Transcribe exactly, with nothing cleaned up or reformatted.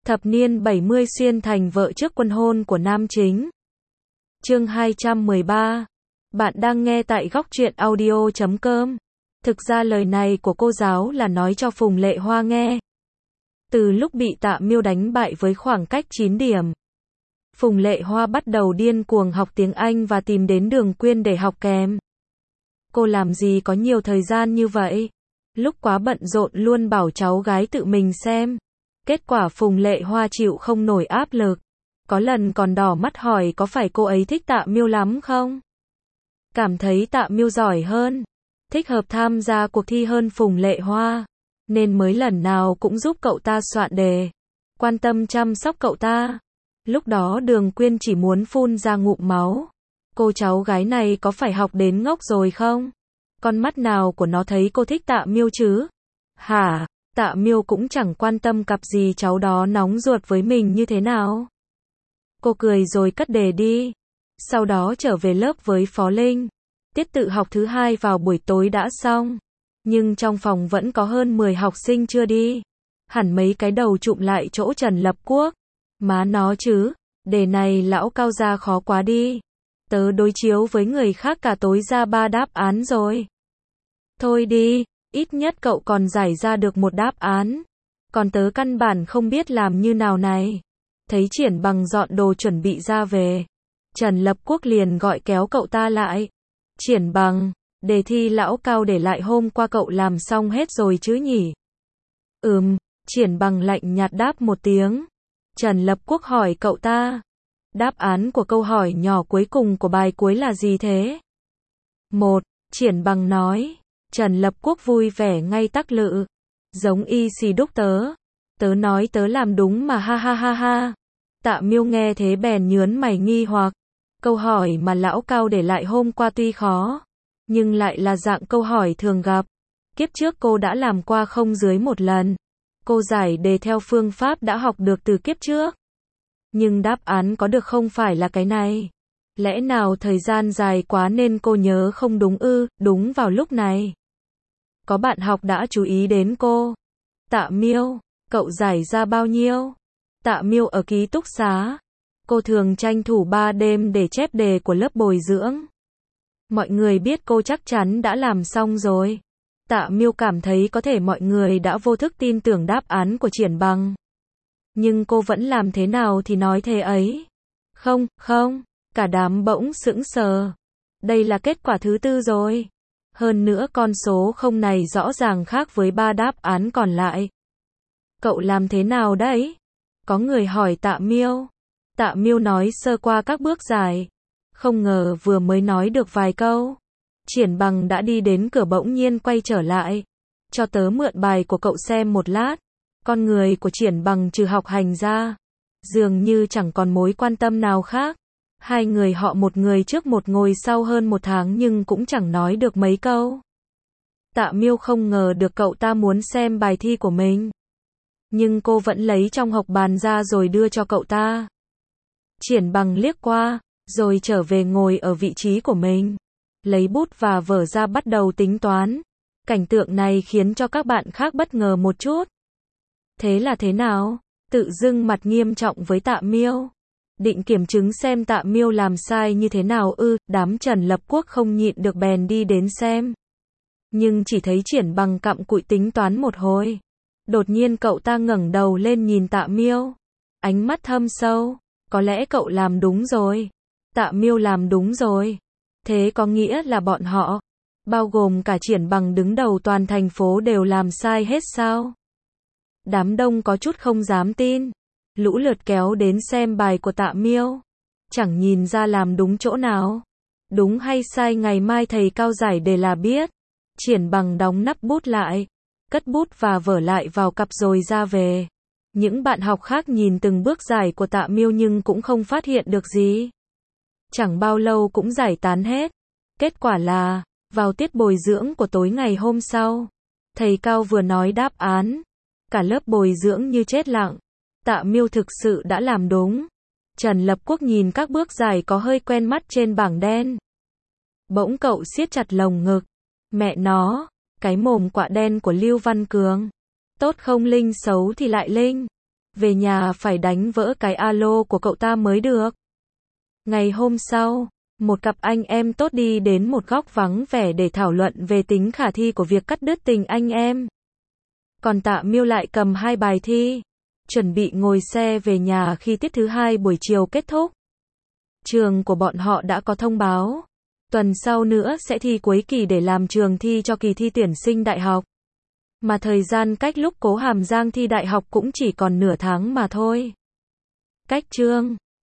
Thập niên bảy mươi xuyên thành vợ trước quân hôn của nam chính. Chương hai trăm mười ba. Bạn đang nghe tại góc truyện audio chấm com. Thực ra lời này của cô giáo là nói cho Phùng Lệ Hoa nghe. Từ lúc bị Tạ Miêu đánh bại với khoảng cách chín điểm, Phùng Lệ Hoa bắt đầu điên cuồng học tiếng Anh và tìm đến Đường Quyên để học kèm. Cô làm gì có nhiều thời gian như vậy? Lúc quá bận rộn luôn bảo cháu gái tự mình xem. Kết quả Phùng Lệ Hoa chịu không nổi áp lực. Có lần còn đỏ mắt hỏi có phải cô ấy thích Tạ Miêu lắm không? Cảm thấy Tạ Miêu giỏi hơn, thích hợp tham gia cuộc thi hơn Phùng Lệ Hoa, nên mới lần nào cũng giúp cậu ta soạn đề, quan tâm chăm sóc cậu ta. Lúc đó Đường Quyên chỉ muốn phun ra ngụm máu. Cô cháu gái này có phải học đến ngốc rồi không? Con mắt nào của nó thấy cô thích Tạ Miêu chứ? Hả? Tạ Miêu cũng chẳng quan tâm cặp gì cháu đó nóng ruột với mình như thế nào. Cô cười rồi cất đề đi. Sau đó trở về lớp với Phó Linh. Tiết tự học thứ hai vào buổi tối đã xong. Nhưng trong phòng vẫn có hơn mười học sinh chưa đi. Hẳn mấy cái đầu chụm lại chỗ Trần Lập Quốc. Má nó chứ, đề này lão cao ra khó quá đi. Tớ đối chiếu với người khác cả tối ra ba đáp án rồi. Thôi đi, ít nhất cậu còn giải ra được một đáp án. Còn tớ căn bản không biết làm như nào này. Thấy Triển Bằng dọn đồ chuẩn bị ra về, Trần Lập Quốc liền gọi kéo cậu ta lại. Triển Bằng, đề thi lão cao để lại hôm qua cậu làm xong hết rồi chứ nhỉ? Ừm, Triển Bằng lạnh nhạt đáp một tiếng. Trần Lập Quốc hỏi cậu ta, đáp án của câu hỏi nhỏ cuối cùng của bài cuối là gì thế? Một, Triển Bằng nói. Trần Lập Quốc vui vẻ ngay tắc lự. Giống y xì đúc tớ. Tớ nói tớ làm đúng mà ha ha ha ha. Tạ Miêu nghe thế bèn nhớn mày nghi hoặc. Câu hỏi mà lão cao để lại hôm qua tuy khó, nhưng lại là dạng câu hỏi thường gặp. Kiếp trước cô đã làm qua không dưới một lần. Cô giải đề theo phương pháp đã học được từ kiếp trước. Nhưng đáp án có được không phải là cái này. Lẽ nào thời gian dài quá nên cô nhớ không đúng ư? Đúng vào lúc này, có bạn học đã chú ý đến cô. Tạ Miêu, cậu giải ra bao nhiêu? Tạ Miêu ở ký túc xá. Cô thường tranh thủ ba đêm để chép đề của lớp bồi dưỡng. Mọi người biết cô chắc chắn đã làm xong rồi. Tạ Miêu cảm thấy có thể mọi người đã vô thức tin tưởng đáp án của Triển Bằng. Nhưng cô vẫn làm thế nào thì nói thế ấy. Không, không, cả đám bỗng sững sờ. Đây là kết quả thứ tư rồi. Hơn nữa con số không này rõ ràng khác với ba đáp án còn lại. Cậu làm thế nào đấy? Có người hỏi Tạ Miêu. Tạ Miêu nói sơ qua các bước giải. Không ngờ vừa mới nói được vài câu, Triển Bằng đã đi đến cửa bỗng nhiên quay trở lại. Cho tớ mượn bài của cậu xem một lát. Con người của Triển Bằng trừ học hành ra, dường như chẳng còn mối quan tâm nào khác. Hai người họ một người trước một ngồi sau hơn một tháng nhưng cũng chẳng nói được mấy câu. Tạ Miêu không ngờ được cậu ta muốn xem bài thi của mình. Nhưng cô vẫn lấy trong học bàn ra rồi đưa cho cậu ta. Triển Bằng liếc qua, rồi trở về ngồi ở vị trí của mình. Lấy bút và vở ra bắt đầu tính toán. Cảnh tượng này khiến cho các bạn khác bất ngờ một chút. Thế là thế nào? Tự dưng mặt nghiêm trọng với Tạ Miêu. Định kiểm chứng xem Tạ Miêu làm sai như thế nào ư? Đám Trần Lập Quốc không nhịn được bèn đi đến xem. Nhưng chỉ thấy Triển Bằng cặm cụi tính toán một hồi. Đột nhiên cậu ta ngẩng đầu lên nhìn Tạ Miêu. Ánh mắt thâm sâu. Có lẽ cậu làm đúng rồi. Tạ Miêu làm đúng rồi. Thế có nghĩa là bọn họ, bao gồm cả Triển Bằng đứng đầu toàn thành phố đều làm sai hết sao? Đám đông có chút không dám tin. Lũ lượt kéo đến xem bài của Tạ Miêu. Chẳng nhìn ra làm đúng chỗ nào. Đúng hay sai ngày mai thầy cao giải đề là biết. Triển Bằng đóng nắp bút lại, cất bút và vở lại vào cặp rồi ra về. Những bạn học khác nhìn từng bước giải của Tạ Miêu nhưng cũng không phát hiện được gì. Chẳng bao lâu cũng giải tán hết. Kết quả là, vào tiết bồi dưỡng của tối ngày hôm sau, thầy cao vừa nói đáp án. Cả lớp bồi dưỡng như chết lặng. Tạ Miêu thực sự đã làm đúng. Trần Lập Quốc nhìn các bước giải có hơi quen mắt trên bảng đen. Bỗng cậu siết chặt lồng ngực. Mẹ nó, cái mồm quạ đen của Lưu Văn Cường. Tốt không linh xấu thì lại linh. về nhà phải đánh vỡ cái alo của cậu ta mới được. Ngày hôm sau, một cặp anh em tốt đi đến một góc vắng vẻ để thảo luận về tính khả thi của việc cắt đứt tình anh em. Còn Tạ Miêu lại cầm hai bài thi, chuẩn bị ngồi xe về nhà khi tiết thứ hai buổi chiều kết thúc. Trường của bọn họ đã có thông báo, tuần sau nữa sẽ thi cuối kỳ để làm trường thi cho kỳ thi tuyển sinh đại học. Mà thời gian cách lúc Cố Hàm Giang thi đại học cũng chỉ còn nửa tháng mà thôi. Cách chương